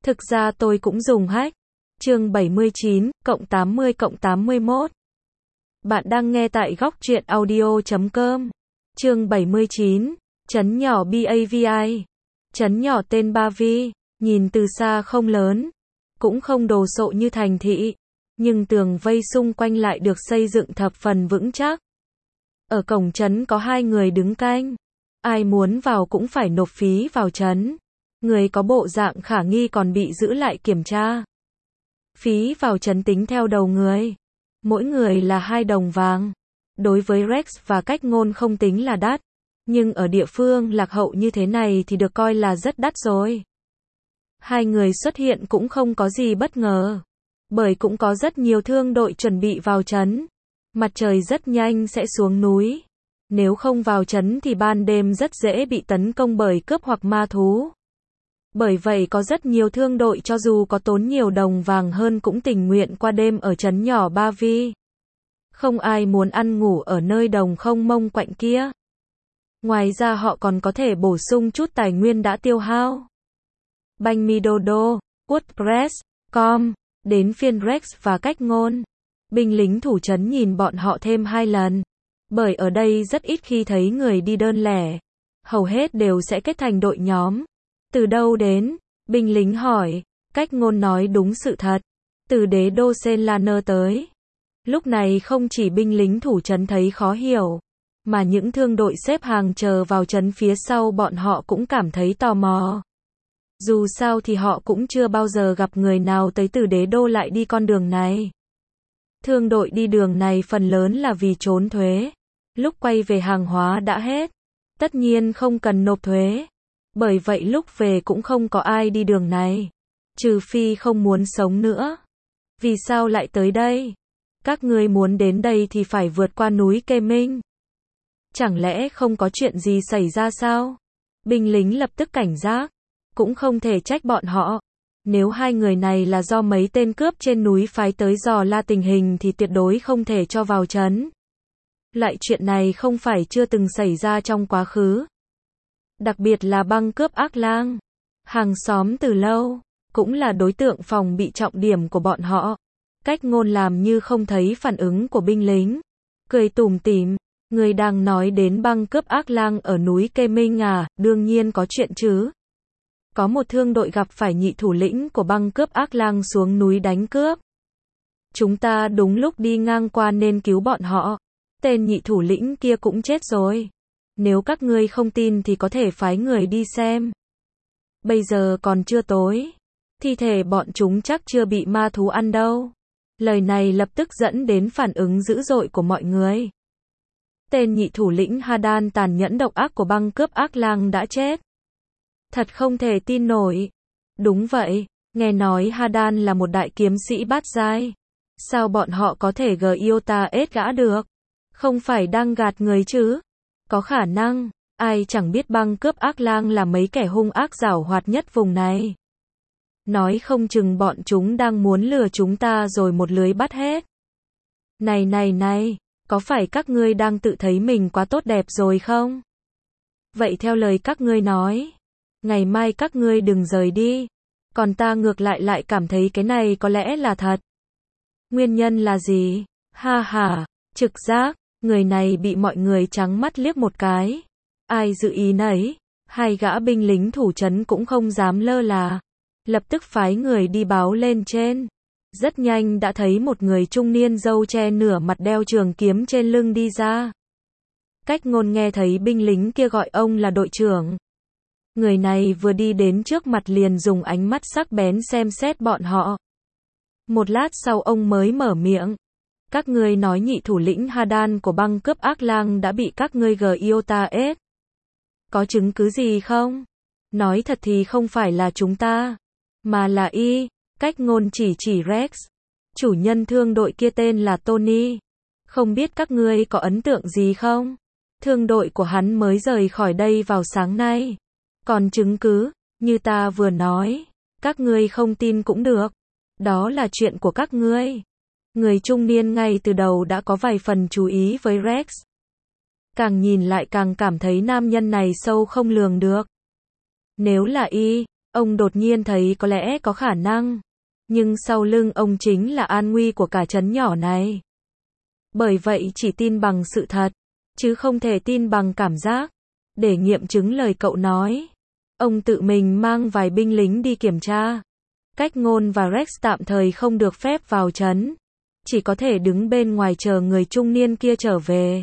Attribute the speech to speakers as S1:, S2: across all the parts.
S1: Thực ra tôi cũng dùng hack. Chương 79, cộng 80 cộng 81. Bạn đang nghe tại góc truyện audio.com. Chương 79, trấn nhỏ BAVI. Trấn nhỏ tên Ba Vi, nhìn từ xa không lớn, cũng không đồ sộ như thành thị, nhưng tường vây xung quanh lại được xây dựng thập phần vững chắc. Ở cổng trấn có 2 người đứng canh. Ai muốn vào cũng phải nộp phí vào trấn. Người có bộ dạng khả nghi còn bị giữ lại kiểm tra. Phí vào trấn tính theo đầu người. Mỗi người là 2 đồng vàng. Đối với Rex và Cách Ngôn không tính là đắt. Nhưng ở địa phương lạc hậu như thế này thì được coi là rất đắt rồi. 2 người xuất hiện cũng không có gì bất ngờ. Bởi cũng có rất nhiều thương đội chuẩn bị vào trấn. Mặt trời rất nhanh sẽ xuống núi. Nếu không vào trấn thì ban đêm rất dễ bị tấn công bởi cướp hoặc ma thú. Bởi vậy có rất nhiều thương đội cho dù có tốn nhiều đồng vàng hơn cũng tình nguyện qua đêm ở trấn nhỏ Ba Vi. Không ai muốn ăn ngủ ở nơi đồng không mông quạnh kia. Ngoài ra họ còn có thể bổ sung chút tài nguyên đã tiêu hao. Banh mi Dodo, WordPress.com, đến phiên Rex và Cách Ngôn. Binh lính thủ trấn nhìn bọn họ thêm 2 lần. Bởi ở đây rất ít khi thấy người đi đơn lẻ. Hầu hết đều sẽ kết thành đội nhóm. Từ đâu đến? Binh lính hỏi. Cách Ngôn nói đúng sự thật. Từ đế đô Senlaner tới. Lúc này không chỉ binh lính thủ trấn thấy khó hiểu, mà những thương đội xếp hàng chờ vào trấn phía sau bọn họ cũng cảm thấy tò mò. Dù sao thì họ cũng chưa bao giờ gặp người nào tới từ đế đô lại đi con đường này. Thương đội đi đường này phần lớn là vì trốn thuế. Lúc quay về hàng hóa đã hết. Tất nhiên không cần nộp thuế. Bởi vậy lúc về cũng không có ai đi đường này. Trừ phi không muốn sống nữa. Vì sao lại tới đây? Các ngươi muốn đến đây thì phải vượt qua núi Kê Minh. Chẳng lẽ không có chuyện gì xảy ra sao? Binh lính lập tức cảnh giác. Cũng không thể trách bọn họ. Nếu 2 người này là do mấy tên cướp trên núi phái tới dò la tình hình thì tuyệt đối không thể cho vào trấn. Loại chuyện này không phải chưa từng xảy ra trong quá khứ. Đặc biệt là băng cướp Ác Lang. Hàng xóm từ lâu, cũng là đối tượng phòng bị trọng điểm của bọn họ. Cách Ngôn làm như không thấy phản ứng của binh lính. Cười tủm tỉm, người đang nói đến băng cướp Ác Lang ở núi Kê Minh à, đương nhiên có chuyện chứ. Có một thương đội gặp phải nhị thủ lĩnh của băng cướp Ác Lang xuống núi đánh cướp. Chúng ta đúng lúc đi ngang qua nên cứu bọn họ. Tên nhị thủ lĩnh kia cũng chết rồi. Nếu các ngươi không tin thì có thể phái người đi xem. Bây giờ còn chưa tối. Thi thể bọn chúng chắc chưa bị ma thú ăn đâu. Lời này lập tức dẫn đến phản ứng dữ dội của mọi người. Tên nhị thủ lĩnh Hadan tàn nhẫn độc ác của băng cướp Ác Lang đã chết. Thật không thể tin nổi. Đúng vậy, nghe nói Hadan là một đại kiếm sĩ bát giai. Sao bọn họ có thể Giota ết gã được? Không phải đang gạt người chứ? Có khả năng, ai chẳng biết băng cướp Ác Lang là mấy kẻ hung ác giảo hoạt nhất vùng này. Nói không chừng bọn chúng đang muốn lừa chúng ta rồi một lưới bắt hết. Này, có phải các ngươi đang tự thấy mình quá tốt đẹp rồi không? Vậy theo lời các ngươi nói, ngày mai các ngươi đừng rời đi. Còn ta ngược lại cảm thấy cái này có lẽ là thật. Nguyên nhân là gì? Ha ha, trực giác, người này bị mọi người trắng mắt liếc một cái. Ai dự ý nấy? 2 gã binh lính thủ trấn cũng không dám lơ là. Lập tức phái người đi báo lên trên. Rất nhanh đã thấy một người trung niên râu che nửa mặt đeo trường kiếm trên lưng đi ra. Cách Ngôn nghe thấy binh lính kia gọi ông là đội trưởng. Người này vừa đi đến trước mặt liền dùng ánh mắt sắc bén xem xét bọn họ. Một lát sau ông mới mở miệng. Các ngươi nói nhị thủ lĩnh Hadan của băng cướp Ác Lang đã bị các ngươi Giota ết. Có chứng cứ gì không? Nói thật thì không phải là chúng ta, mà là Cách Ngôn chỉ Rex. Chủ nhân thương đội kia tên là Tony. Không biết các ngươi có ấn tượng gì không? Thương đội của hắn mới rời khỏi đây vào sáng nay. Còn chứng cứ, như ta vừa nói, các ngươi không tin cũng được. Đó là chuyện của các ngươi. Người trung niên ngay từ đầu đã có vài phần chú ý với Rex. Càng nhìn lại càng cảm thấy nam nhân này sâu không lường được. Nếu là Ông đột nhiên thấy có lẽ có khả năng, nhưng sau lưng ông chính là an nguy của cả trấn nhỏ này. Bởi vậy chỉ tin bằng sự thật, chứ không thể tin bằng cảm giác. Để nghiệm chứng lời cậu nói, ông tự mình mang vài binh lính đi kiểm tra. Cách Ngôn và Rex tạm thời không được phép vào trấn, chỉ có thể đứng bên ngoài chờ người trung niên kia trở về.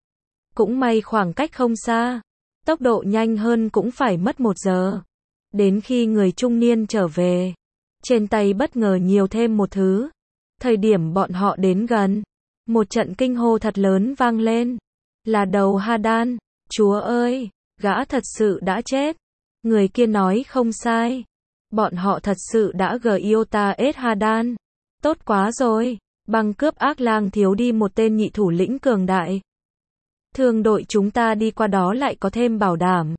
S1: Cũng may khoảng cách không xa, tốc độ nhanh hơn cũng phải mất 1 giờ. Đến khi người trung niên trở về, trên tay bất ngờ nhiều thêm một thứ. Thời điểm bọn họ đến gần, một trận kinh hô thật lớn vang lên. Là đầu Hadan. Chúa ơi, gã thật sự đã chết. Người kia nói không sai. Bọn họ thật sự đã Giota S Hadan. Tốt quá rồi, băng cướp ác lang thiếu đi một tên nhị thủ lĩnh cường đại. Thương đội chúng ta đi qua đó lại có thêm bảo đảm.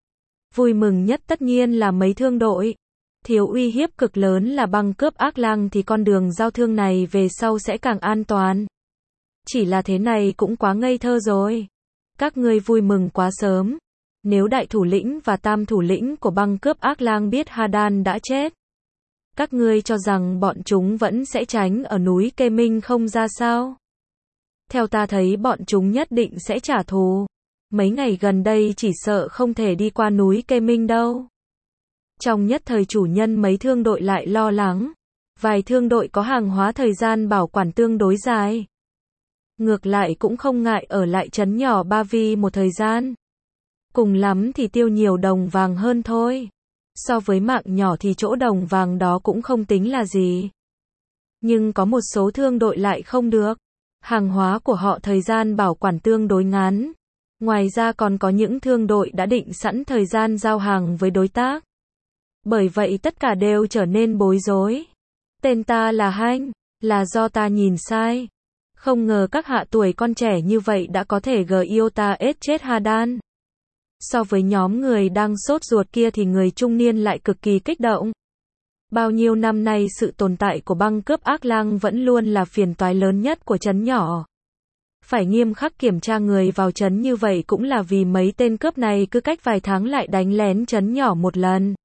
S1: Vui mừng nhất tất nhiên là mấy thương đội. Thiếu uy hiếp cực lớn là băng cướp ác lang thì con đường giao thương này về sau sẽ càng an toàn. Chỉ là thế này cũng quá ngây thơ rồi. Các ngươi vui mừng quá sớm. Nếu đại thủ lĩnh và tam thủ lĩnh của băng cướp ác lang biết Hadan đã chết, các ngươi cho rằng bọn chúng vẫn sẽ tránh ở núi Kê Minh không ra sao? Theo ta thấy bọn chúng nhất định sẽ trả thù. Mấy ngày gần đây chỉ sợ không thể đi qua núi Kê Minh đâu. Trong nhất thời chủ nhân mấy thương đội lại lo lắng. Vài thương đội có hàng hóa thời gian bảo quản tương đối dài. Ngược lại cũng không ngại ở lại trấn nhỏ Ba Vi một thời gian. Cùng lắm thì tiêu nhiều đồng vàng hơn thôi. So với mạng nhỏ thì chỗ đồng vàng đó cũng không tính là gì. Nhưng có một số thương đội lại không được. Hàng hóa của họ thời gian bảo quản tương đối ngắn. Ngoài ra còn có những thương đội đã định sẵn thời gian giao hàng với đối tác. Bởi vậy tất cả đều trở nên bối rối. Tên ta là Hanh, là do ta nhìn sai. Không ngờ các hạ tuổi con trẻ như vậy đã có thể Giota S chết Hadan. So với nhóm người đang sốt ruột kia thì người trung niên lại cực kỳ kích động. Bao nhiêu năm nay sự tồn tại của băng cướp ác lang vẫn luôn là phiền toái lớn nhất của trấn nhỏ. Phải nghiêm khắc kiểm tra người vào trấn như vậy cũng là vì mấy tên cướp này cứ cách vài tháng lại đánh lén trấn nhỏ một lần.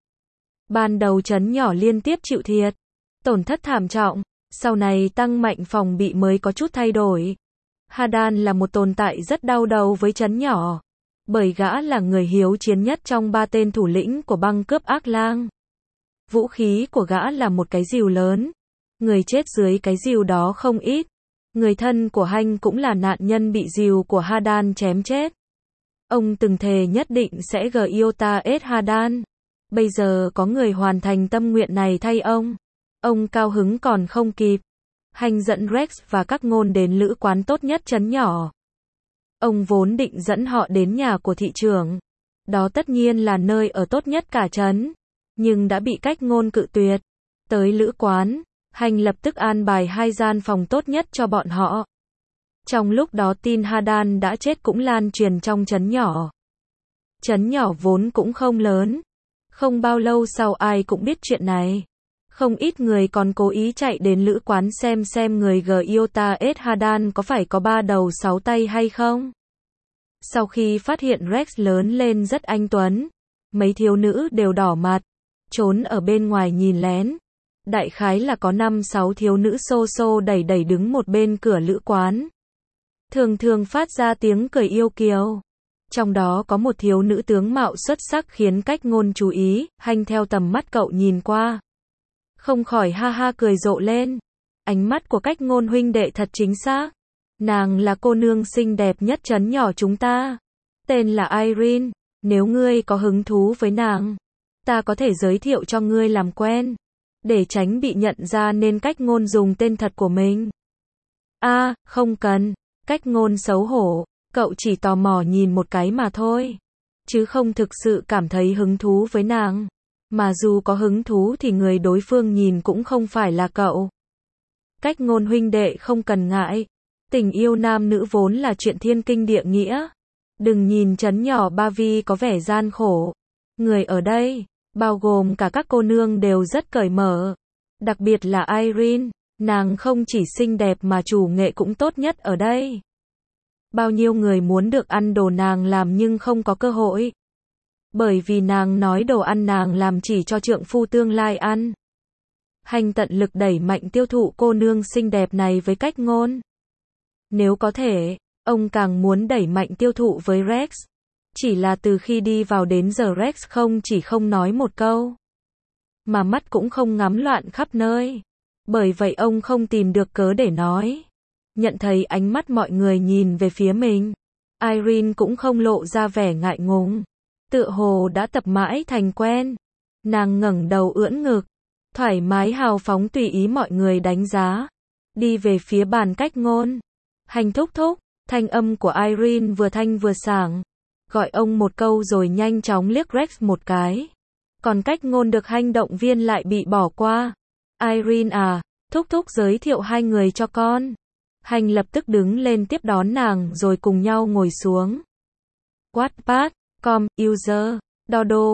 S1: Ban đầu trấn nhỏ liên tiếp chịu thiệt, tổn thất thảm trọng, sau này tăng mạnh phòng bị mới có chút thay đổi. Hadan là một tồn tại rất đau đầu với trấn nhỏ, bởi gã là người hiếu chiến nhất trong 3 tên thủ lĩnh của băng cướp ác lang. Vũ khí của gã là một cái rìu lớn, người chết dưới cái rìu đó không ít. Người thân của Hanh cũng là nạn nhân bị rìu của Hadan chém chết. Ông từng thề nhất định sẽ Giota S Hadan. Bây giờ có người hoàn thành tâm nguyện này thay ông. Ông cao hứng còn không kịp. Hanh dẫn Rex và các ngôn đến lữ quán tốt nhất trấn nhỏ. Ông vốn định dẫn họ đến nhà của thị trưởng. Đó tất nhiên là nơi ở tốt nhất cả trấn. Nhưng đã bị cách ngôn cự tuyệt. Tới lữ quán, Hanh lập tức an bài 2 gian phòng tốt nhất cho bọn họ. Trong lúc đó tin Hadan đã chết cũng lan truyền trong trấn nhỏ. Trấn nhỏ vốn cũng không lớn. Không bao lâu sau ai cũng biết chuyện này. Không ít người còn cố ý chạy đến lữ quán xem người Giota S Hadan có phải có 3 đầu 6 tay hay không. Sau khi phát hiện Rex lớn lên rất anh tuấn, mấy thiếu nữ đều đỏ mặt, trốn ở bên ngoài nhìn lén. Đại khái là có 5-6 thiếu nữ xô xô đẩy đẩy đứng một bên cửa lữ quán. Thường thường phát ra tiếng cười yêu kiều. Trong đó có một thiếu nữ tướng mạo xuất sắc khiến cách ngôn chú ý, Hanh theo tầm mắt cậu nhìn qua. Không khỏi ha ha cười rộ lên. Ánh mắt của cách ngôn huynh đệ thật chính xác. Nàng là cô nương xinh đẹp nhất trấn nhỏ chúng ta. Tên là Irene, nếu ngươi có hứng thú với nàng, ta có thể giới thiệu cho ngươi làm quen. Để tránh bị nhận ra nên cách ngôn dùng tên thật của mình. Không cần. Cách ngôn xấu hổ, cậu chỉ tò mò nhìn một cái mà thôi. Chứ không thực sự cảm thấy hứng thú với nàng. Mà dù có hứng thú thì người đối phương nhìn cũng không phải là cậu. Cách ngôn huynh đệ không cần ngại. Tình yêu nam nữ vốn là chuyện thiên kinh địa nghĩa. Đừng nhìn trấn nhỏ Ba Vi có vẻ gian khổ. Người ở đây, bao gồm cả các cô nương đều rất cởi mở. Đặc biệt là Irene, nàng không chỉ xinh đẹp mà chủ nghệ cũng tốt nhất ở đây. Bao nhiêu người muốn được ăn đồ nàng làm nhưng không có cơ hội. Bởi vì nàng nói đồ ăn nàng làm chỉ cho trượng phu tương lai ăn. Hành tận lực đẩy mạnh tiêu thụ cô nương xinh đẹp này với cách ngôn. Nếu có thể, ông càng muốn đẩy mạnh tiêu thụ với Rex. Chỉ là từ khi đi vào đến giờ Rex không chỉ không nói một câu, mà mắt cũng không ngắm loạn khắp nơi. Bởi vậy ông không tìm được cớ để nói. Nhận thấy ánh mắt mọi người nhìn về phía mình, Irene cũng không lộ ra vẻ ngại ngùng. Tựa hồ đã tập mãi thành quen. Nàng ngẩng đầu ưỡn ngực, thoải mái hào phóng tùy ý mọi người đánh giá. Đi về phía bàn cách ngôn. Hành thúc thúc, thanh âm của Irene vừa thanh vừa sảng. Gọi ông một câu rồi nhanh chóng liếc Rex một cái. Còn cách ngôn được hành động viên lại bị bỏ qua. Irene à, thúc thúc giới thiệu hai người cho con. Hành lập tức đứng lên tiếp đón nàng rồi cùng nhau ngồi xuống. Wattpad.com, user, Dodo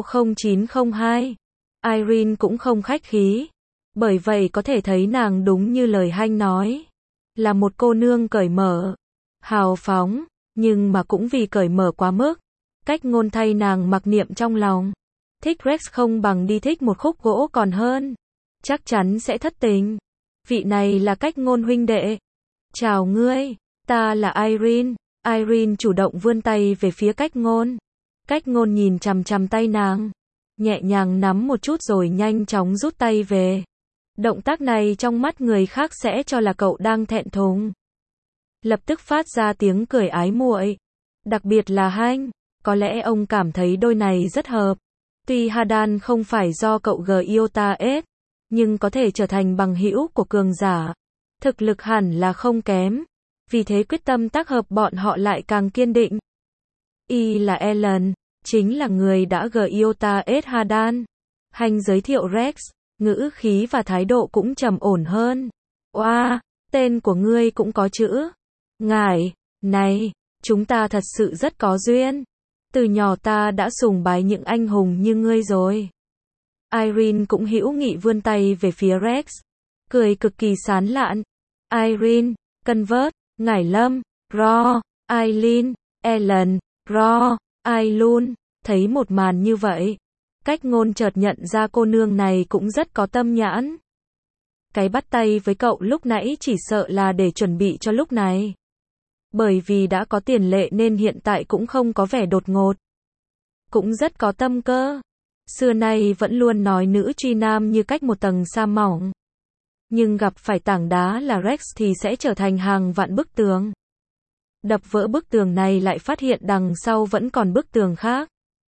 S1: 0902. Irene cũng không khách khí. Bởi vậy có thể thấy nàng đúng như lời Hành nói. Là một cô nương cởi mở, hào phóng, nhưng mà cũng vì cởi mở quá mức. Cách ngôn thay nàng mặc niệm trong lòng. Thích Rex không bằng đi thích một khúc gỗ còn hơn. Chắc chắn sẽ thất tình. Vị này là cách ngôn huynh đệ. Chào ngươi, ta là Irene. Irene chủ động vươn tay về phía cách ngôn. Cách ngôn nhìn chằm chằm tay nàng. Nhẹ nhàng nắm một chút rồi nhanh chóng rút tay về. Động tác này trong mắt người khác sẽ cho là cậu đang thẹn thùng. Lập tức phát ra tiếng cười ái muội. Đặc biệt là Hành. Có lẽ ông cảm thấy đôi này rất hợp. Tuy Hadan không phải do cậu Gyotaes, nhưng có thể trở thành bằng hữu của cường giả. Thực lực hẳn là không kém. Vì thế quyết tâm tác hợp bọn họ lại càng kiên định. Y là Ellen, chính là người đã Gyotaes Hadan. Hành giới thiệu Rex, ngữ khí và thái độ cũng trầm ổn hơn. Oa, tên của ngươi cũng có chữ. Ngải, này, chúng ta thật sự rất có duyên. Từ nhỏ ta đã sùng bái những anh hùng như ngươi rồi. Irene cũng hữu nghị vươn tay về phía Rex. Cười cực kỳ sán lạn. Irene, Convert, Ngải Lâm, Ro, Eileen, Ellen, Ro, Ailun. Thấy một màn như vậy. Cách ngôn chợt nhận ra cô nương này cũng rất có tâm nhãn. Cái bắt tay với cậu lúc nãy chỉ sợ là để chuẩn bị cho lúc này. Bởi vì đã có tiền lệ nên hiện tại cũng không có vẻ đột ngột. Cũng rất có tâm cơ. Xưa nay vẫn luôn nói nữ truy nam như cách một tầng sa mỏng. Nhưng gặp phải tảng đá là Rex thì sẽ trở thành hàng vạn bức tường. Đập vỡ bức tường này lại phát hiện đằng sau vẫn còn bức tường khác.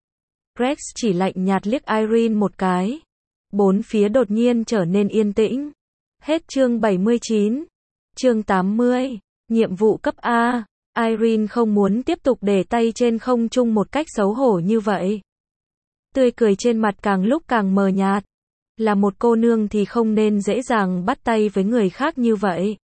S1: Rex chỉ lạnh nhạt liếc Irene một cái. Bốn phía đột nhiên trở nên yên tĩnh. Hết chương 79. Chương 80. Nhiệm vụ cấp A. Irene không muốn tiếp tục để tay trên không trung một cách xấu hổ như vậy. Tươi cười trên mặt càng lúc càng mờ nhạt. Là một cô nương thì không nên dễ dàng bắt tay với người khác như vậy.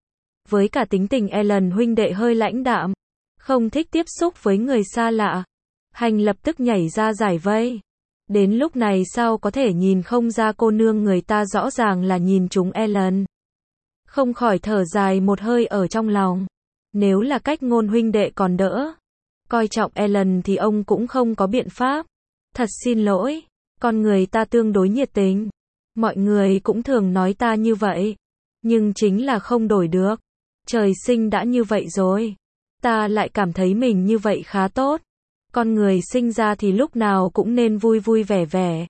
S1: Với cả tính tình Ellen huynh đệ hơi lãnh đạm, không thích tiếp xúc với người xa lạ. Hành lập tức nhảy ra giải vây. Đến lúc này sao có thể nhìn không ra cô nương người ta rõ ràng là nhìn trúng Ellen. Không khỏi thở dài một hơi ở trong lòng. Nếu là cách ngôn huynh đệ còn đỡ. Coi trọng Ellen thì ông cũng không có biện pháp. Thật xin lỗi. Con người ta tương đối nhiệt tình. Mọi người cũng thường nói ta như vậy. Nhưng chính là không đổi được. Trời sinh đã như vậy rồi. Ta lại cảm thấy mình như vậy khá tốt. Con người sinh ra thì lúc nào cũng nên vui vui vẻ vẻ.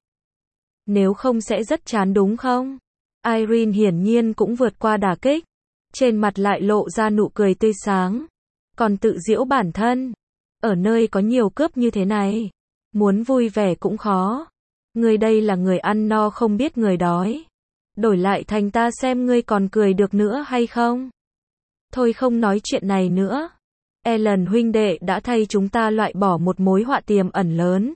S1: Nếu không sẽ rất chán đúng không? Irene hiển nhiên cũng vượt qua đả kích. Trên mặt lại lộ ra nụ cười tươi sáng. Còn tự giễu bản thân. Ở nơi có nhiều cướp như thế này. Muốn vui vẻ cũng khó. Ngươi đây là người ăn no không biết người đói. Đổi lại thành ta xem ngươi còn cười được nữa hay không? Thôi không nói chuyện này nữa. Ellen huynh đệ đã thay chúng ta loại bỏ một mối họa tiềm ẩn lớn.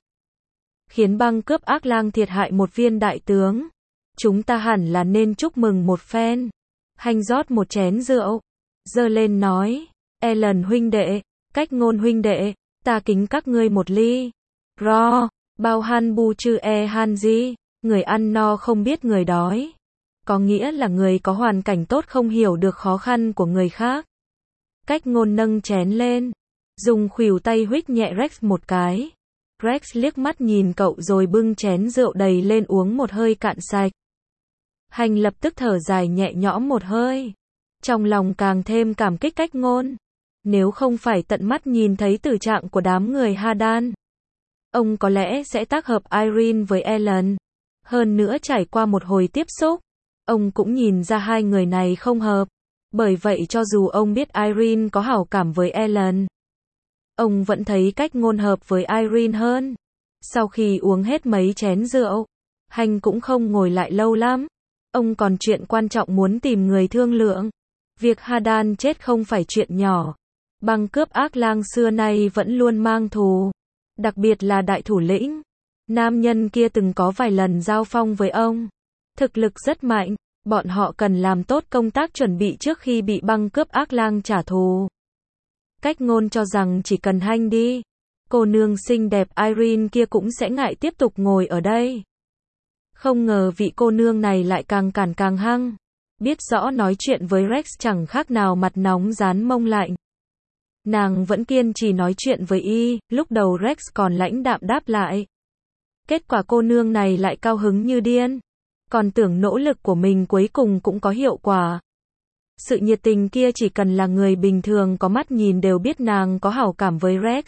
S1: Khiến băng cướp ác lang thiệt hại một viên đại tướng. Chúng ta hẳn là nên chúc mừng một phen. Hành rót một chén rượu. Giơ lên nói. Ellen huynh đệ, cách ngôn huynh đệ, ta kính các ngươi một ly. Ro, bao han bu chư e han di. Người ăn no không biết người đói. Có nghĩa là người có hoàn cảnh tốt không hiểu được khó khăn của người khác. Cách ngôn nâng chén lên. Dùng khuỷu tay huých nhẹ Rex một cái. Rex liếc mắt nhìn cậu rồi bưng chén rượu đầy lên uống một hơi cạn sạch. Hành lập tức thở dài nhẹ nhõm một hơi. Trong lòng càng thêm cảm kích cách ngôn. Nếu không phải tận mắt nhìn thấy tử trạng của đám người Hadan, ông có lẽ sẽ tác hợp Irene với Ellen. Hơn nữa trải qua một hồi tiếp xúc, ông cũng nhìn ra hai người này không hợp. Bởi vậy cho dù ông biết Irene có hảo cảm với Ellen, ông vẫn thấy cách ngôn hợp với Irene hơn. Sau khi uống hết mấy chén rượu, Hành cũng không ngồi lại lâu lắm. Ông còn chuyện quan trọng muốn tìm người thương lượng. Việc Hadan chết không phải chuyện nhỏ. Băng cướp ác lang xưa nay vẫn luôn mang thù. Đặc biệt là đại thủ lĩnh. Nam nhân kia từng có vài lần giao phong với ông. Thực lực rất mạnh. Bọn họ cần làm tốt công tác chuẩn bị trước khi bị băng cướp ác lang trả thù. Cách ngôn cho rằng chỉ cần Hành đi, cô nương xinh đẹp Irene kia cũng sẽ ngại tiếp tục ngồi ở đây. Không ngờ vị cô nương này lại càng cản càng hăng. Biết rõ nói chuyện với Rex chẳng khác nào mặt nóng rán mông lạnh. Nàng vẫn kiên trì nói chuyện với y, lúc đầu Rex còn lãnh đạm đáp lại. Kết quả cô nương này lại cao hứng như điên. Còn tưởng nỗ lực của mình cuối cùng cũng có hiệu quả. Sự nhiệt tình kia chỉ cần là người bình thường có mắt nhìn đều biết nàng có hảo cảm với Rex.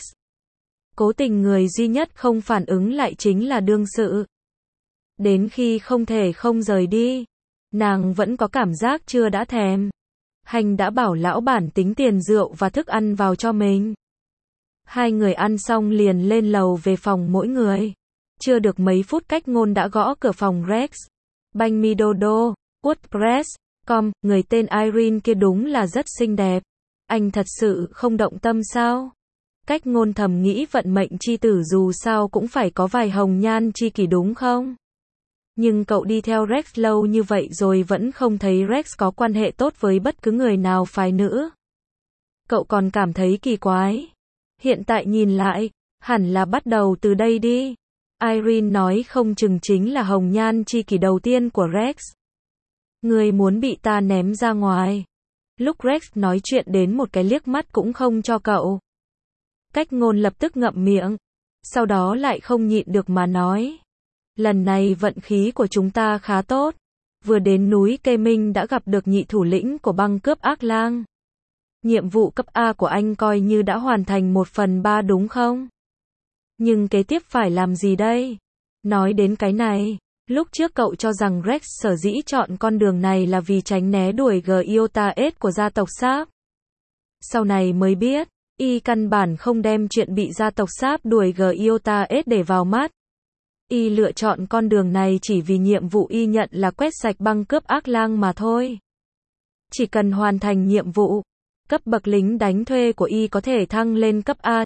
S1: Cố tình người duy nhất không phản ứng lại chính là đương sự. Đến khi không thể không rời đi, nàng vẫn có cảm giác chưa đã thèm. Hành đã bảo lão bản tính tiền rượu và thức ăn vào cho mình. Hai người ăn xong liền lên lầu về phòng mỗi người. Chưa được mấy phút cách ngôn đã gõ cửa phòng Rex. Banh mi Dodo, WordPress.com, người tên Irene kia đúng là rất xinh đẹp. Anh thật sự không động tâm sao? Cách ngôn thầm nghĩ vận mệnh chi tử dù sao cũng phải có vài hồng nhan chi kỷ đúng không? Nhưng cậu đi theo Rex lâu như vậy rồi vẫn không thấy Rex có quan hệ tốt với bất cứ người nào phái nữ. Cậu còn cảm thấy kỳ quái. Hiện tại nhìn lại, hẳn là bắt đầu từ đây đi. Irene nói không chừng chính là hồng nhan chi kỷ đầu tiên của Rex. Người muốn bị ta ném ra ngoài. Lúc Rex nói chuyện đến một cái liếc mắt cũng không cho cậu. Cách ngôn lập tức ngậm miệng. Sau đó lại không nhịn được mà nói. Lần này vận khí của chúng ta khá tốt. Vừa đến núi Kê Minh đã gặp được nhị thủ lĩnh của băng cướp ác lang. Nhiệm vụ cấp A của anh coi như đã hoàn thành 1/3 đúng không? Nhưng kế tiếp phải làm gì đây? Nói đến cái này, lúc trước cậu cho rằng Rex sở dĩ chọn con đường này là vì tránh né đuổi Giotaes của gia tộc Sáp. Sau này mới biết, y căn bản không đem chuyện bị gia tộc Sáp đuổi Giotaes để vào mắt. Y lựa chọn con đường này chỉ vì nhiệm vụ y nhận là quét sạch băng cướp ác lang mà thôi. Chỉ cần hoàn thành nhiệm vụ, cấp bậc lính đánh thuê của y có thể thăng lên cấp A,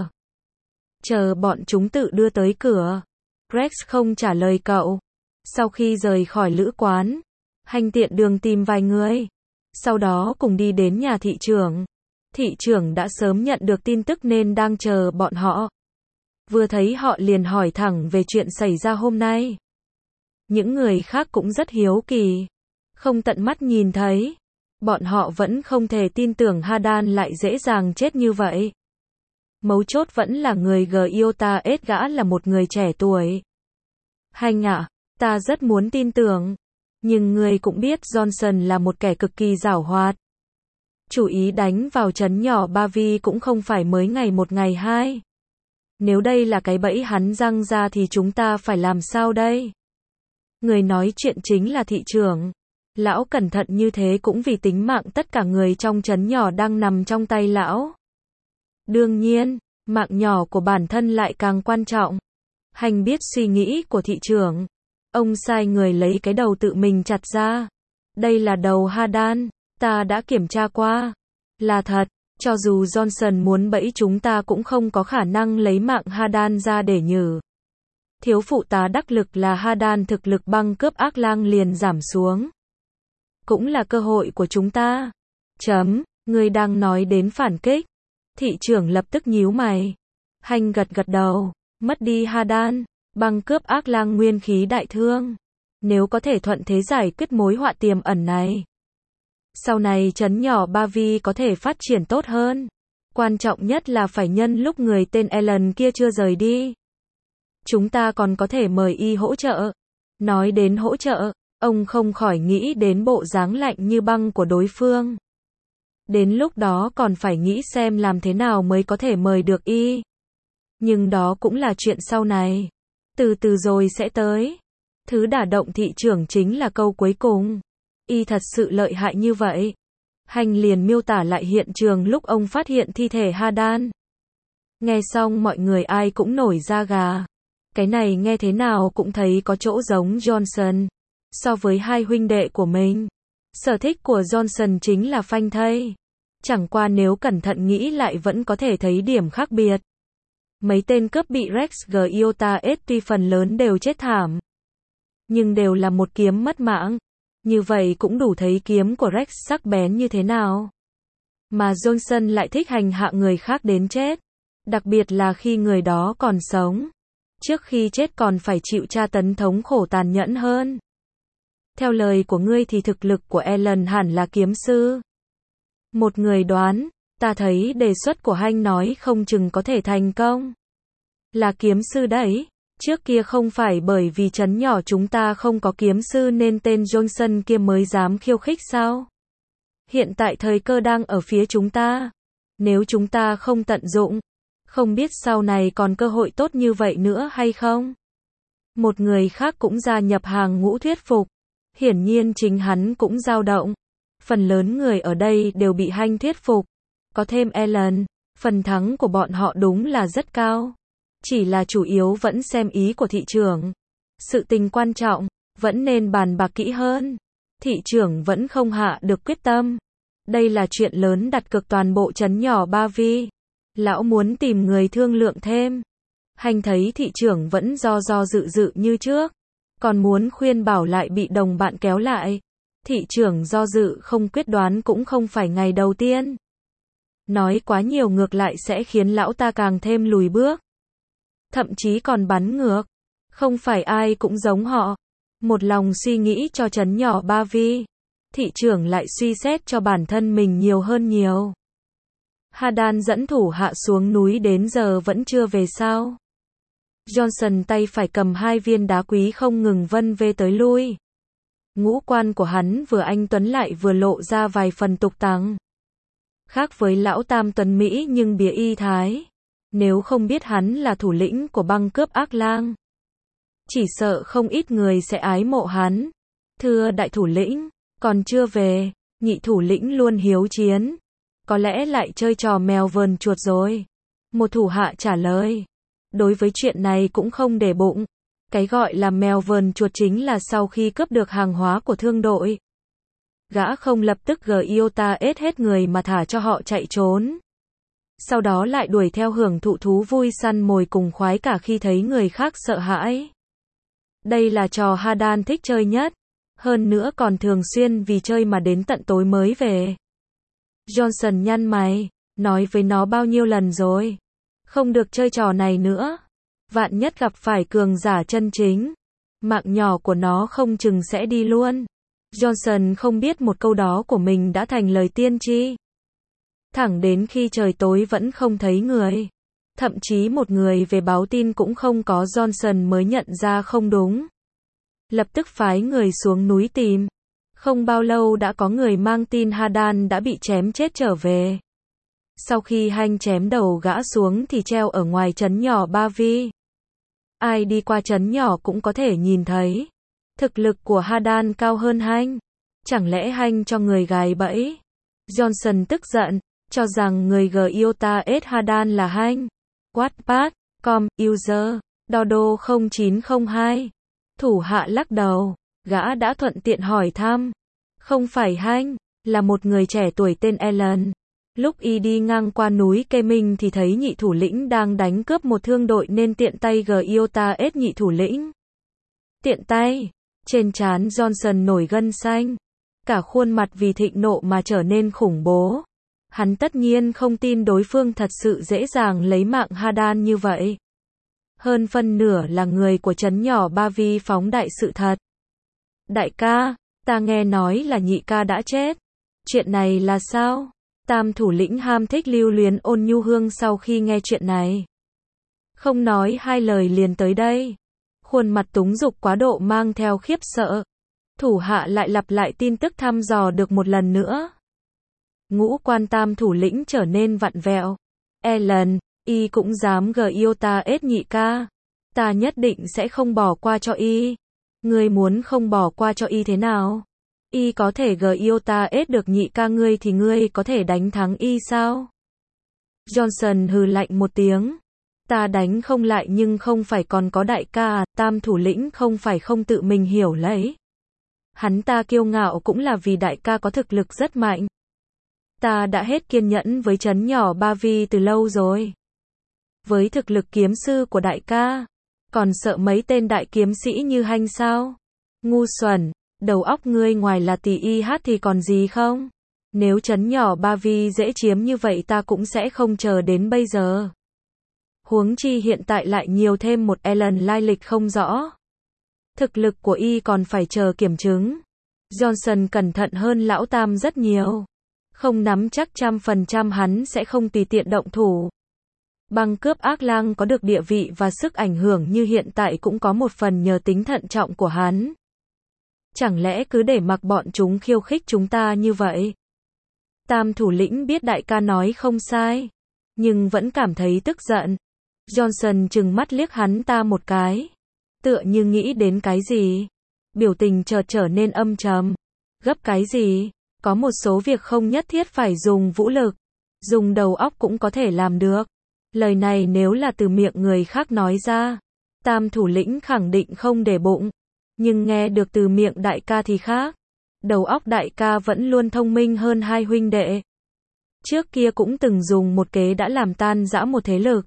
S1: chờ bọn chúng tự đưa tới cửa. Rex không trả lời cậu. Sau khi rời khỏi lữ quán, Hành tiện đường tìm vài người. Sau đó cùng đi đến nhà thị trưởng. Thị trưởng đã sớm nhận được tin tức nên đang chờ bọn họ. Vừa thấy họ liền hỏi thẳng về chuyện xảy ra hôm nay. Những người khác cũng rất hiếu kỳ. Không tận mắt nhìn thấy. Bọn họ vẫn không thể tin tưởng Hadan lại dễ dàng chết như vậy. Mấu chốt vẫn là người Giotaes gã là một người trẻ tuổi. Hành ạ, ta rất muốn tin tưởng. Nhưng người cũng biết Johnson là một kẻ cực kỳ giảo hoạt. Chủ ý đánh vào trấn nhỏ Bavi cũng không phải mới ngày một ngày hai. Nếu đây là cái bẫy hắn răng ra thì chúng ta phải làm sao đây? Người nói chuyện chính là thị trưởng. Lão cẩn thận như thế cũng vì tính mạng tất cả người trong trấn nhỏ đang nằm trong tay lão. Đương nhiên, mạng nhỏ của bản thân lại càng quan trọng. Hành biết suy nghĩ của thị trưởng. Ông sai người lấy cái đầu tự mình chặt ra. Đây là đầu Hadan, ta đã kiểm tra qua. Là thật, cho dù Johnson muốn bẫy chúng ta cũng không có khả năng lấy mạng Hadan ra để nhử. Thiếu phụ tá đắc lực là Hadan thực lực băng cướp ác lang liền giảm xuống. Cũng là cơ hội của chúng ta. Người đang nói đến phản kích. Thị trưởng lập tức nhíu mày. Hành gật gật đầu. Mất đi Hadan, băng cướp ác lang nguyên khí đại thương. Nếu có thể thuận thế giải quyết mối họa tiềm ẩn này, sau này trấn nhỏ Bavi có thể phát triển tốt hơn. Quan trọng nhất là phải nhân lúc người tên Ellen kia chưa rời đi. chúng ta còn có thể mời y hỗ trợ. Nói đến hỗ trợ, ông không khỏi nghĩ đến bộ dáng lạnh như băng của đối phương. Đến lúc đó còn phải nghĩ xem làm thế nào mới có thể mời được y. Nhưng đó cũng là chuyện sau này. Từ từ rồi sẽ tới. Thứ đả động thị trưởng chính là câu cuối cùng. Y thật sự lợi hại như vậy. Hành liền miêu tả lại hiện trường lúc ông phát hiện thi thể Hadan. Nghe xong mọi người ai cũng nổi da gà. Cái này nghe thế nào cũng thấy có chỗ giống Johnson. So với hai huynh đệ của mình, sở thích của Johnson chính là phanh thây. Chẳng qua nếu cẩn thận nghĩ lại vẫn có thể thấy điểm khác biệt. Mấy tên cướp bị Rex Giota S tuy phần lớn đều chết thảm, nhưng đều là một kiếm mất mạng. Như vậy cũng đủ thấy kiếm của Rex sắc bén như thế nào. Mà Johnson lại thích hành hạ người khác đến chết. Đặc biệt là khi người đó còn sống. Trước khi chết còn phải chịu tra tấn thống khổ tàn nhẫn hơn. Theo lời của ngươi thì thực lực của Ellen hẳn là kiếm sư. Một người đoán, ta thấy đề xuất của Hanh nói không chừng có thể thành công. Là kiếm sư đấy. Trước kia không phải bởi vì trấn nhỏ chúng ta không có kiếm sư nên tên Johnson kia mới dám khiêu khích sao? Hiện tại thời cơ đang ở phía chúng ta. Nếu chúng ta không tận dụng, không biết sau này còn cơ hội tốt như vậy nữa hay không? Một người khác cũng gia nhập hàng ngũ thuyết phục. Hiển nhiên chính hắn cũng dao động. Phần lớn người ở đây đều bị Hanh thuyết phục. Có thêm Ellen, phần thắng của bọn họ đúng là rất cao. Chỉ là chủ yếu vẫn xem ý của thị trưởng. Sự tình quan trọng, vẫn nên bàn bạc kỹ hơn. Thị trưởng vẫn không hạ được quyết tâm. Đây là chuyện lớn đặt cược toàn bộ trấn nhỏ Ba Vi. Lão muốn tìm người thương lượng thêm. Hành thấy thị trưởng vẫn do dự như trước. Còn muốn khuyên bảo lại bị đồng bạn kéo lại. Thị trưởng do dự không quyết đoán cũng không phải ngày đầu tiên. Nói quá nhiều ngược lại sẽ khiến lão ta càng thêm lùi bước. Thậm chí còn bắn ngược. Không phải ai cũng giống họ. Một lòng suy nghĩ cho trấn nhỏ Ba Vi. Thị trưởng lại suy xét cho bản thân mình nhiều hơn nhiều. Hadan dẫn thủ hạ xuống núi đến giờ vẫn chưa về sao? Johnson tay phải cầm 2 viên đá quý không ngừng vân vê tới lui. Ngũ quan của hắn vừa anh tuấn lại vừa lộ ra vài phần tục tằng. Khác với lão tam tuấn Mỹ nhưng bía y thái. Nếu không biết hắn là thủ lĩnh của băng cướp ác lang, chỉ sợ không ít người sẽ ái mộ hắn. Thưa đại thủ lĩnh, còn chưa về, nhị thủ lĩnh luôn hiếu chiến. Có lẽ lại chơi trò mèo vờn chuột rồi. Một thủ hạ trả lời. Đối với chuyện này cũng không để bụng. Cái gọi là mèo vờn chuột chính là sau khi cướp được hàng hóa của thương đội. Gã không lập tức Giota S hết người mà thả cho họ chạy trốn. Sau đó lại đuổi theo hưởng thụ thú vui săn mồi cùng khoái cả khi thấy người khác sợ hãi. Đây là trò Hadan thích chơi nhất. Hơn nữa còn thường xuyên vì chơi mà đến tận tối mới về. Johnson nhăn mày, nói với nó bao nhiêu lần rồi. Không được chơi trò này nữa. Vạn nhất gặp phải cường giả chân chính. Mạng nhỏ của nó không chừng sẽ đi luôn. Johnson không biết một câu đó của mình đã thành lời tiên tri. Thẳng đến khi trời tối vẫn không thấy người. Thậm chí một người về báo tin cũng không có, Johnson mới nhận ra không đúng. Lập tức phái người xuống núi tìm. Không bao lâu đã có người mang tin Hadan đã bị chém chết trở về. Sau khi Hanh chém đầu gã xuống thì treo ở ngoài trấn nhỏ Ba Vi. Ai đi qua trấn nhỏ cũng có thể nhìn thấy. Thực lực của Hadan cao hơn Hanh. Chẳng lẽ Hanh cho người gài bẫy? Johnson tức giận, cho rằng người Giota S Hadan là Hanh. Wattpad, com, user, Dodo 0902. Thủ hạ lắc đầu, gã đã thuận tiện hỏi thăm. Không phải Hanh, là một người trẻ tuổi tên Ellen. Lúc y đi ngang qua núi Kê Minh thì thấy nhị thủ lĩnh đang đánh cướp một thương đội nên tiện tay Giota S nhị thủ lĩnh. Tiện tay, trên trán Johnson nổi gân xanh. Cả khuôn mặt vì thịnh nộ mà trở nên khủng bố. Hắn tất nhiên không tin đối phương thật sự dễ dàng lấy mạng Hadan như vậy. Hơn phân nửa là người của trấn nhỏ Ba Vi phóng đại sự thật. Đại ca, ta nghe nói là nhị ca đã chết. Chuyện này là sao? Tam thủ lĩnh ham thích lưu luyến Ôn Nhu Hương sau khi nghe chuyện này. Không nói hai lời liền tới đây. Khuôn mặt túng dục quá độ mang theo khiếp sợ. Thủ hạ lại lặp lại tin tức thăm dò được một lần nữa. Ngũ quan Tam thủ lĩnh trở nên vặn vẹo. Ellen, y cũng dám gờ yêu ta ết nhị ca. Ta nhất định sẽ không bỏ qua cho y. Ngươi muốn không bỏ qua cho y thế nào? Y có thể gờ yêu ta ết được nhị ca ngươi thì ngươi có thể đánh thắng y sao? Johnson hừ lạnh một tiếng. Ta đánh không lại nhưng không phải còn có đại ca à? Tam thủ lĩnh không phải không tự mình hiểu lấy. Hắn ta kiêu ngạo cũng là vì đại ca có thực lực rất mạnh. Ta đã hết kiên nhẫn với trấn nhỏ Ba Vi từ lâu rồi. Với thực lực kiếm sư của đại ca, còn sợ mấy tên đại kiếm sĩ như Hanh sao? Ngu xuẩn, đầu óc ngươi ngoài là tỳ y hát thì còn gì không? Nếu trấn nhỏ Ba Vi dễ chiếm như vậy ta cũng sẽ không chờ đến bây giờ. Huống chi hiện tại lại nhiều thêm một Ellen lai lịch không rõ. Thực lực của y còn phải chờ kiểm chứng. Johnson cẩn thận hơn lão Tam rất nhiều. Không nắm chắc 100% hắn sẽ không tùy tiện động thủ. Băng cướp ác lang có được địa vị và sức ảnh hưởng như hiện tại cũng có một phần nhờ tính thận trọng của hắn. Chẳng lẽ cứ để mặc bọn chúng khiêu khích chúng ta như vậy? Tam thủ lĩnh biết đại ca nói không sai, nhưng vẫn cảm thấy tức giận. Johnson trừng mắt liếc hắn ta một cái, tựa như nghĩ đến cái gì. Biểu tình chợt trở nên âm trầm. Gấp cái gì? Có một số việc không nhất thiết phải dùng vũ lực, dùng đầu óc cũng có thể làm được. Lời này nếu là từ miệng người khác nói ra, Tam thủ lĩnh khẳng định không để bụng. Nhưng nghe được từ miệng đại ca thì khác. Đầu óc đại ca vẫn luôn thông minh hơn hai huynh đệ. Trước kia cũng từng dùng một kế đã làm tan rã một thế lực.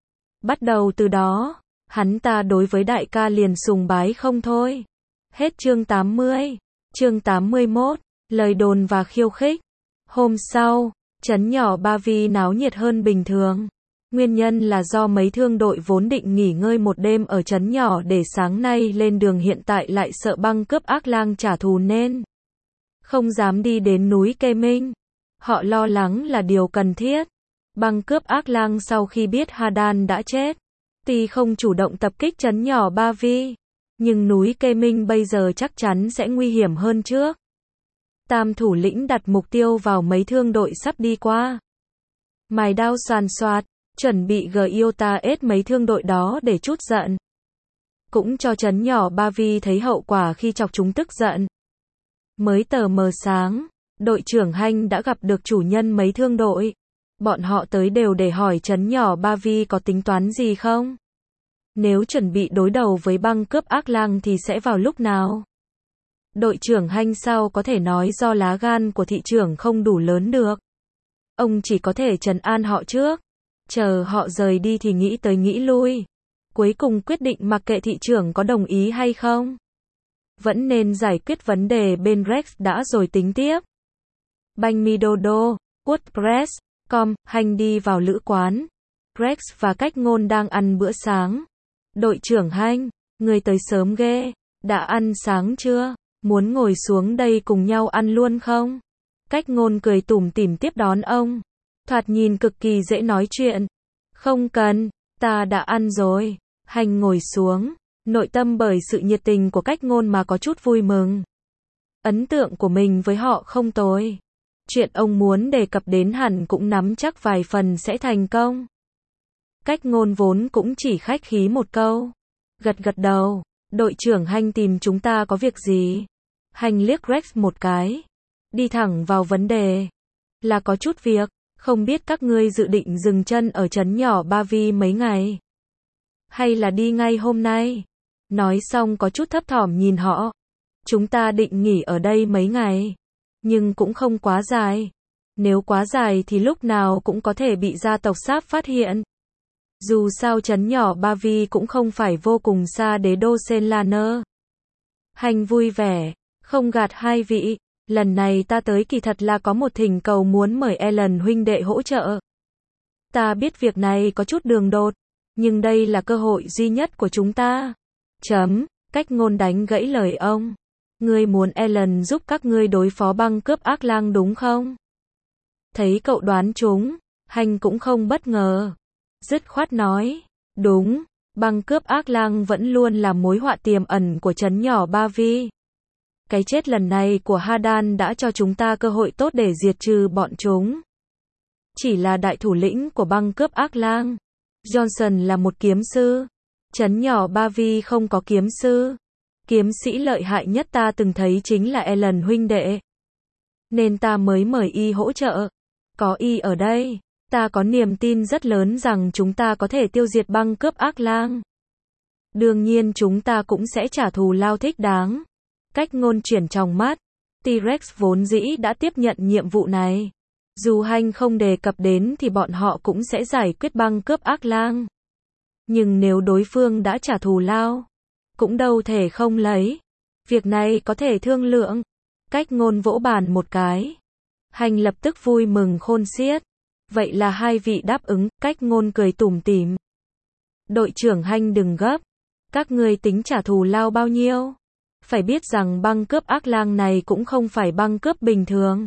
S1: Bắt đầu từ đó, hắn ta đối với đại ca liền sùng bái không thôi. Hết chương 80. Chương 81. Lời đồn và khiêu khích. Hôm sau, trấn nhỏ Ba Vi náo nhiệt hơn bình thường. Nguyên nhân là do mấy thương đội vốn định nghỉ ngơi một đêm ở trấn nhỏ để sáng nay lên đường hiện tại lại sợ băng cướp ác lang trả thù nên không dám đi đến núi Kê Minh. Họ lo lắng là điều cần thiết. Băng cướp ác lang sau khi biết Hadan đã chết, tuy không chủ động tập kích trấn nhỏ Ba Vi, nhưng núi Kê Minh bây giờ chắc chắn sẽ nguy hiểm hơn trước. Tam thủ lĩnh đặt mục tiêu vào mấy thương đội sắp đi qua. Mài đao xoàn xoạt, chuẩn bị ết mấy thương đội đó để trút giận. Cũng cho trấn nhỏ Ba Vi thấy hậu quả khi chọc chúng tức giận. Mới tờ mờ sáng, đội trưởng Hanh đã gặp được chủ nhân mấy thương đội. Bọn họ tới đều để hỏi trấn nhỏ Ba Vi có tính toán gì không? Nếu chuẩn bị đối đầu với băng cướp ác lang thì sẽ vào lúc nào? Đội trưởng Hanh sao có thể nói do lá gan của thị trưởng không đủ lớn được. Ông chỉ có thể trấn an họ trước. Chờ họ rời đi thì nghĩ tới nghĩ lui. Cuối cùng quyết định mặc kệ thị trưởng có đồng ý hay không. Vẫn nên giải quyết vấn đề bên Rex đã rồi tính tiếp. Banh mi Dodo, WordPress.com, Hanh đi vào lữ quán. Rex và Cách Ngôn đang ăn bữa sáng. Đội trưởng Hanh, người tới sớm ghê. Đã ăn sáng chưa? Muốn ngồi xuống đây cùng nhau ăn luôn không? Cách Ngôn cười tủm tỉm tiếp đón ông. Thoạt nhìn cực kỳ dễ nói chuyện. Không cần, ta đã ăn rồi. Hanh ngồi xuống. Nội tâm bởi sự nhiệt tình của Cách Ngôn mà có chút vui mừng. Ấn tượng của mình với họ không tồi. Chuyện ông muốn đề cập đến hẳn cũng nắm chắc vài phần sẽ thành công. Cách Ngôn vốn cũng chỉ khách khí một câu. Gật gật đầu. Đội trưởng Hanh tìm chúng ta có việc gì? Hanh liếc Rex một cái. Đi thẳng vào vấn đề. Là có chút việc. Không biết các ngươi dự định dừng chân ở trấn nhỏ Ba Vi mấy ngày? Hay là đi ngay hôm nay? Nói xong có chút thấp thỏm nhìn họ. Chúng ta định nghỉ ở đây mấy ngày. Nhưng cũng không quá dài. Nếu quá dài thì lúc nào cũng có thể bị gia tộc Sáp phát hiện. Dù sao trấn nhỏ Ba Vi cũng không phải vô cùng xa đế đô Senlaner. Hành vui vẻ, không gạt hai vị. Lần này ta tới kỳ thật là có một thỉnh cầu muốn mời Ellen huynh đệ hỗ trợ. Ta biết việc này có chút đường đột, nhưng đây là cơ hội duy nhất của chúng ta. Cách Ngôn đánh gãy lời ông. Ngươi muốn Ellen giúp các ngươi đối phó băng cướp ác lang đúng không? Thấy cậu đoán trúng, Hành cũng không bất ngờ. Dứt khoát nói, Đúng, băng cướp ác lang vẫn luôn là mối họa tiềm ẩn của trấn nhỏ Ba Vi. Cái chết lần này của Hadan đã cho chúng ta cơ hội tốt để diệt trừ bọn chúng. Chỉ là đại thủ lĩnh của băng cướp ác lang. Johnson là một kiếm sư. Trấn nhỏ Ba Vi không có kiếm sư. Kiếm sĩ lợi hại nhất ta từng thấy chính là Ellen huynh đệ. Nên ta mới mời y hỗ trợ. Có y ở đây, ta có niềm tin rất lớn rằng chúng ta có thể tiêu diệt băng cướp ác lang. Đương nhiên chúng ta cũng sẽ trả thù lao thích đáng. Cách ngôn chuyển trong mắt. T-Rex vốn dĩ đã tiếp nhận nhiệm vụ này. Dù Hanh không đề cập đến thì bọn họ cũng sẽ giải quyết băng cướp ác lang. Nhưng nếu đối phương đã trả thù lao, cũng đâu thể không lấy. Việc này có thể thương lượng. Cách ngôn vỗ bàn một cái. Hành lập tức vui mừng khôn xiết. Vậy là hai vị đáp ứng, cách ngôn cười tủm tỉm. Đội trưởng Hanh đừng gấp. Các ngươi tính trả thù lao bao nhiêu? Phải biết rằng băng cướp ác lang này cũng không phải băng cướp bình thường.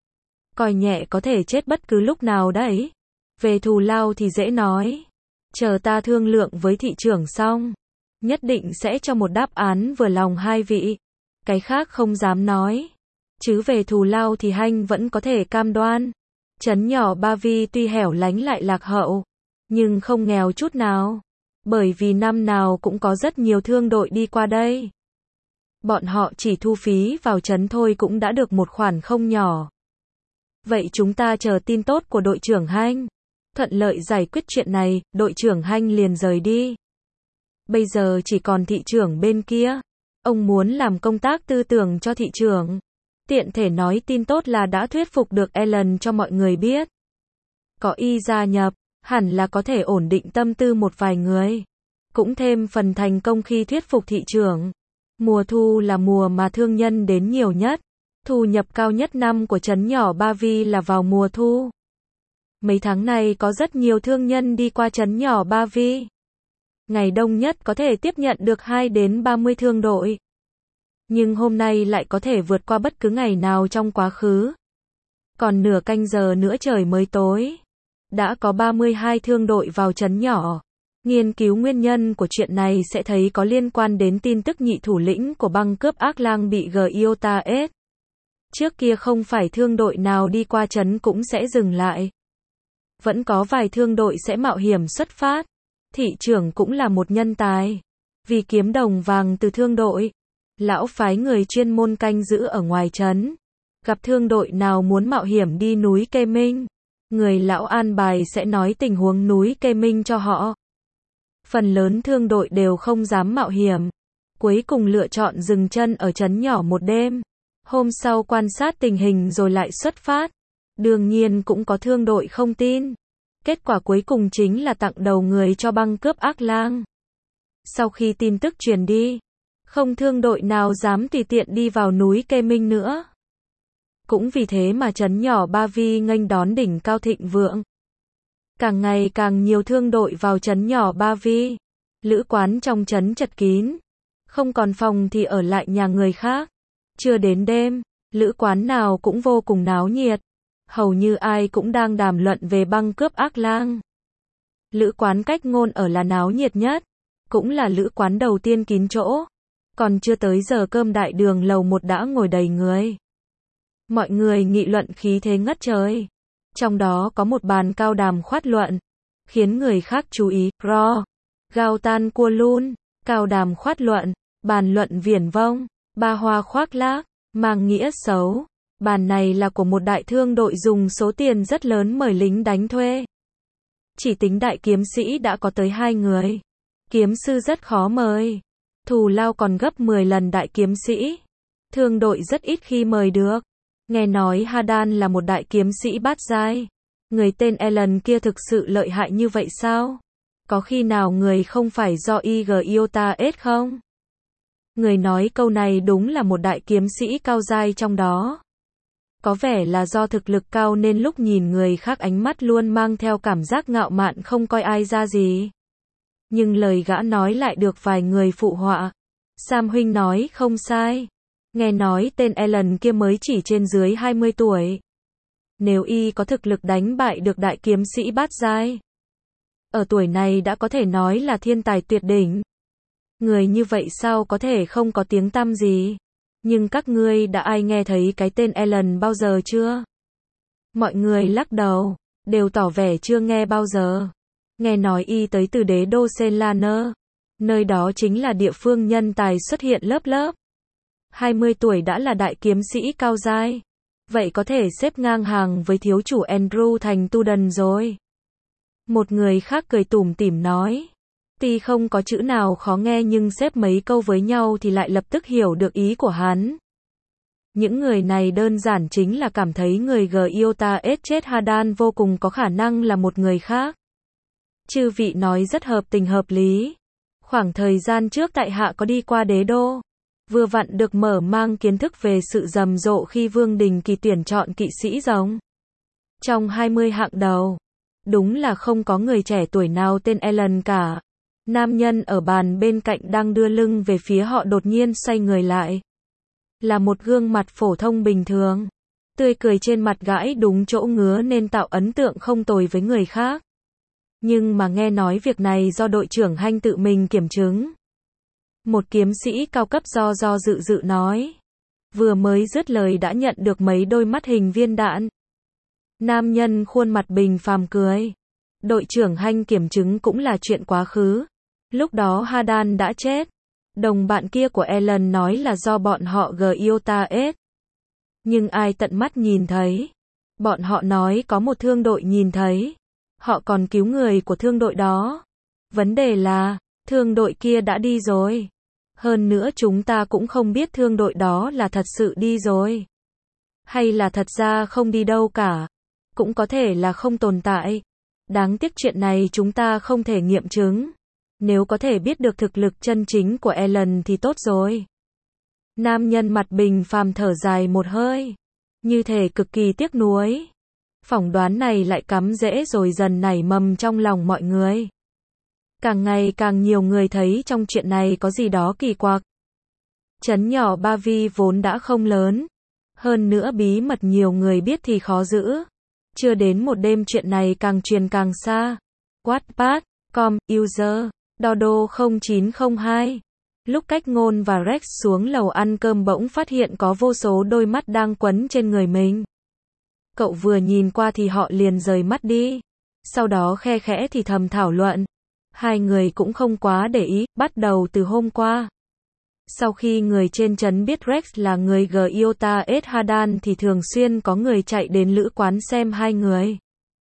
S1: Coi nhẹ có thể chết bất cứ lúc nào đấy. Về thù lao thì dễ nói. Chờ ta thương lượng với thị trưởng xong. Nhất định sẽ cho một đáp án vừa lòng hai vị. Cái khác không dám nói. Chứ về thù lao thì Hanh vẫn có thể cam đoan. Trấn nhỏ Ba Vi tuy hẻo lánh lại lạc hậu, nhưng không nghèo chút nào. Bởi vì năm nào cũng có rất nhiều thương đội đi qua đây. Bọn họ chỉ thu phí vào trấn thôi cũng đã được một khoản không nhỏ. Vậy chúng ta chờ tin tốt của đội trưởng Hanh. Thuận lợi giải quyết chuyện này, đội trưởng Hanh liền rời đi. Bây giờ chỉ còn thị trưởng bên kia. Ông muốn làm công tác tư tưởng cho thị trưởng. Tiện thể nói tin tốt là đã thuyết phục được Ellen cho mọi người biết. Có y gia nhập, hẳn là có thể ổn định tâm tư một vài người. Cũng thêm phần thành công khi thuyết phục thị trưởng. Mùa thu là mùa mà thương nhân đến nhiều nhất. Thu nhập cao nhất năm của trấn nhỏ Ba Vi là vào mùa thu. Mấy tháng này có rất nhiều thương nhân đi qua trấn nhỏ Ba Vi. Ngày đông nhất có thể tiếp nhận được 2 đến 30 thương đội. Nhưng hôm nay lại có thể vượt qua bất cứ ngày nào trong quá khứ. Còn nửa canh giờ nữa trời mới tối. Đã có 32 thương đội vào trấn nhỏ. Nghiên cứu nguyên nhân của chuyện này sẽ thấy có liên quan đến tin tức nhị thủ lĩnh của băng cướp ác lang bị Giota S. Trước kia không phải thương đội nào đi qua trấn cũng sẽ dừng lại. Vẫn có vài thương đội sẽ mạo hiểm xuất phát. Thị trưởng cũng là một nhân tài. Vì kiếm đồng vàng từ thương đội, lão phái người chuyên môn canh giữ ở ngoài trấn. Gặp thương đội nào muốn mạo hiểm đi núi Kê Minh, người lão an bài sẽ nói tình huống núi Kê Minh cho họ. Phần lớn thương đội đều không dám mạo hiểm. Cuối cùng lựa chọn dừng chân ở trấn nhỏ một đêm. Hôm sau quan sát tình hình rồi lại xuất phát. Đương nhiên cũng có thương đội không tin. Kết quả cuối cùng chính là tặng đầu người cho băng cướp ác lang. Sau khi tin tức truyền đi, không thương đội nào dám tùy tiện đi vào núi Kê Minh nữa. Cũng vì thế mà trấn nhỏ Ba Vi nghênh đón đỉnh cao thịnh vượng. Càng ngày càng nhiều thương đội vào trấn nhỏ Ba Vi. Lữ quán trong trấn chật kín. Không còn phòng thì ở lại nhà người khác. Chưa đến đêm, lữ quán nào cũng vô cùng náo nhiệt. Hầu như ai cũng đang đàm luận về băng cướp ác lang. Lữ quán cách ngôn ở là náo nhiệt nhất. Cũng là lữ quán đầu tiên kín chỗ. Còn chưa tới giờ cơm đại đường lầu 1 đã ngồi đầy người. Mọi người nghị luận khí thế ngất trời. Trong đó có một bàn cao đàm khoát luận. Khiến người khác chú ý. Ro. Gao tan cua lun. Cao đàm khoát luận. Bàn luận viển vông. Ba hoa khoác lác. Mang nghĩa xấu. Bàn này là của một đại thương đội dùng số tiền rất lớn mời lính đánh thuê. Chỉ tính đại kiếm sĩ đã có tới 2 người. Kiếm sư rất khó mời. Thù lao còn gấp 10 lần đại kiếm sĩ. Thương đội rất ít khi mời được. Nghe nói Hadan là một đại kiếm sĩ bát giai. Người tên Ellen kia thực sự lợi hại như vậy sao? Có khi nào người không phải do Giota S không? Người nói câu này đúng là một đại kiếm sĩ cao giai trong đó. Có vẻ là do thực lực cao nên lúc nhìn người khác ánh mắt luôn mang theo cảm giác ngạo mạn không coi ai ra gì. Nhưng lời gã nói lại được vài người phụ họa. Sam huynh nói không sai. Nghe nói tên Ellen kia mới chỉ trên dưới 20 tuổi. Nếu y có thực lực đánh bại được đại kiếm sĩ bát giai, ở tuổi này đã có thể nói là thiên tài tuyệt đỉnh. Người như vậy sao có thể không có tiếng tăm gì? Nhưng các ngươi đã ai nghe thấy cái tên Ellen bao giờ chưa? Mọi người lắc đầu, đều tỏ vẻ chưa nghe bao giờ. Nghe nói y tới từ đế đô Senlaner. Nơi đó chính là địa phương nhân tài xuất hiện lớp lớp. 20 tuổi đã là đại kiếm sĩ cao giai. Vậy có thể xếp ngang hàng với thiếu chủ Andrew thành tu đần rồi. Một người khác cười tủm tỉm nói. Tuy không có chữ nào khó nghe nhưng xếp mấy câu với nhau thì lại lập tức hiểu được ý của hắn. Những người này đơn giản chính là cảm thấy người Giota chết Hadan vô cùng có khả năng là một người khác. Chư vị nói rất hợp tình hợp lý. Khoảng thời gian trước tại hạ có đi qua đế đô. Vừa vặn được mở mang kiến thức về sự rầm rộ khi Vương Đình Kỳ tuyển chọn kỵ sĩ rồng. Trong 20 hạng đầu, đúng là không có người trẻ tuổi nào tên Ellen cả. Nam nhân ở bàn bên cạnh đang đưa lưng về phía họ đột nhiên xoay người lại. Là một gương mặt phổ thông bình thường. Tươi cười trên mặt gãi đúng chỗ ngứa nên tạo ấn tượng không tồi với người khác. Nhưng mà nghe nói việc này do đội trưởng Hanh tự mình kiểm chứng. Một kiếm sĩ cao cấp do dự nói. Vừa mới dứt lời đã nhận được mấy đôi mắt hình viên đạn. Nam nhân khuôn mặt bình phàm cười. Đội trưởng Hanh kiểm chứng cũng là chuyện quá khứ. Lúc đó Hadan đã chết. Đồng bạn kia của Ellen nói là do bọn họ Giota. Nhưng ai tận mắt nhìn thấy? Bọn họ nói có một thương đội nhìn thấy. Họ còn cứu người của thương đội đó. Vấn đề là, thương đội kia đã đi rồi. Hơn nữa chúng ta cũng không biết thương đội đó là thật sự đi rồi. Hay là thật ra không đi đâu cả. Cũng có thể là không tồn tại. Đáng tiếc chuyện này chúng ta không thể nghiệm chứng. Nếu có thể biết được thực lực chân chính của Ellen thì tốt rồi. Nam nhân mặt bình phàm thở dài một hơi. Như thể cực kỳ tiếc nuối. Phỏng đoán này lại cắm rễ rồi dần nảy mầm trong lòng mọi người. Càng ngày càng nhiều người thấy trong chuyện này có gì đó kỳ quặc. Trấn nhỏ Ba Vi vốn đã không lớn. Hơn nữa bí mật nhiều người biết thì khó giữ. Chưa đến một đêm chuyện này càng truyền càng xa. Wattpad.com, user, Dodo 0902. Lúc Cách Ngôn và Rex xuống lầu ăn cơm bỗng phát hiện có vô số đôi mắt đang quấn trên người mình. Cậu vừa nhìn qua thì họ liền rời mắt đi. Sau đó khe khẽ thì thầm thảo luận. Hai người cũng không quá để ý, bắt đầu từ hôm qua. Sau khi người trên trấn biết Rex là người Giota Hadan thì thường xuyên có người chạy đến lữ quán xem hai người.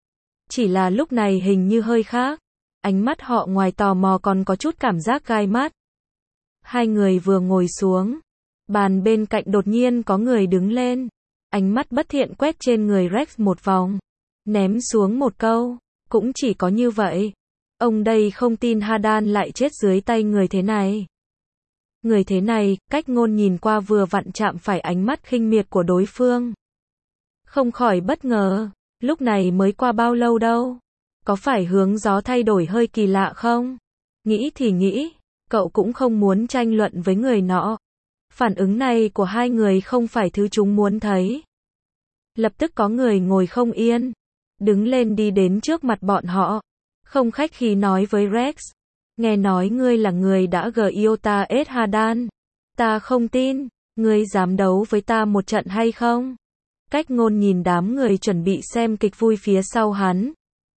S1: Chỉ là lúc này hình như hơi khác. Ánh mắt họ ngoài tò mò còn có chút cảm giác gai mắt. Hai người vừa ngồi xuống. Bàn bên cạnh đột nhiên có người đứng lên. Ánh mắt bất thiện quét trên người Rex một vòng. Ném xuống một câu. Cũng chỉ có như vậy. Ông đây không tin Hadan lại chết dưới tay người thế này. Người thế này, Cách Ngôn nhìn qua vừa vặn chạm phải ánh mắt khinh miệt của đối phương. Không khỏi bất ngờ. Lúc này mới qua bao lâu đâu. Có phải hướng gió thay đổi hơi kỳ lạ không? Nghĩ thì nghĩ. Cậu cũng không muốn tranh luận với người nọ. Phản ứng này của hai người không phải thứ chúng muốn thấy. Lập tức có người ngồi không yên. Đứng lên đi đến trước mặt bọn họ. Không khách khí nói với Rex. Nghe nói ngươi là người đã Giota Hadan. Ta không tin. Ngươi dám đấu với ta một trận hay không? Cách Ngôn nhìn đám người chuẩn bị xem kịch vui phía sau hắn.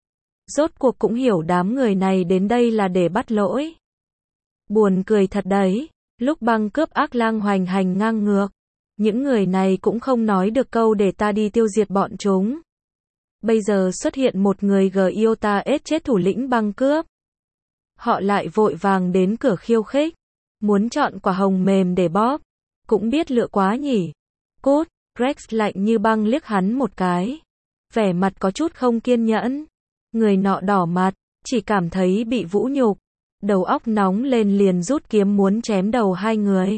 S1: Rốt cuộc cũng hiểu đám người này đến đây là để bắt lỗi. Buồn cười thật đấy. Lúc băng cướp ác lang hoành hành ngang ngược. Những người này cũng không nói được câu để ta đi tiêu diệt bọn chúng. Bây giờ xuất hiện một người Giota chết thủ lĩnh băng cướp. Họ lại vội vàng đến cửa khiêu khích. Muốn chọn quả hồng mềm để bóp. Cũng biết lựa quá nhỉ. Cút, Rex lạnh như băng liếc hắn một cái. Vẻ mặt có chút không kiên nhẫn. Người nọ đỏ mặt, chỉ cảm thấy bị vũ nhục. Đầu óc nóng lên liền rút kiếm muốn chém đầu hai người.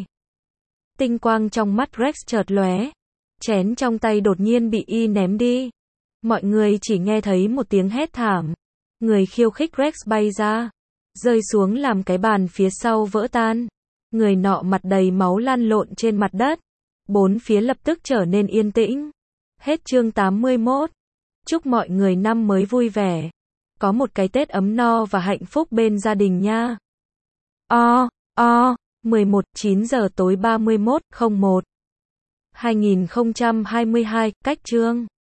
S1: Tinh quang trong mắt Rex chợt lóe. Chén trong tay đột nhiên bị y ném đi. Mọi người chỉ nghe thấy một tiếng hét thảm. Người khiêu khích Rex bay ra. Rơi xuống làm cái bàn phía sau vỡ tan. Người nọ mặt đầy máu lăn lộn trên mặt đất. Bốn phía lập tức trở nên yên tĩnh. Hết chương 81. Chúc mọi người năm mới vui vẻ. có một cái Tết ấm no và hạnh phúc bên gia đình nha. 11, 9 giờ tối 31/01/2022, cách chương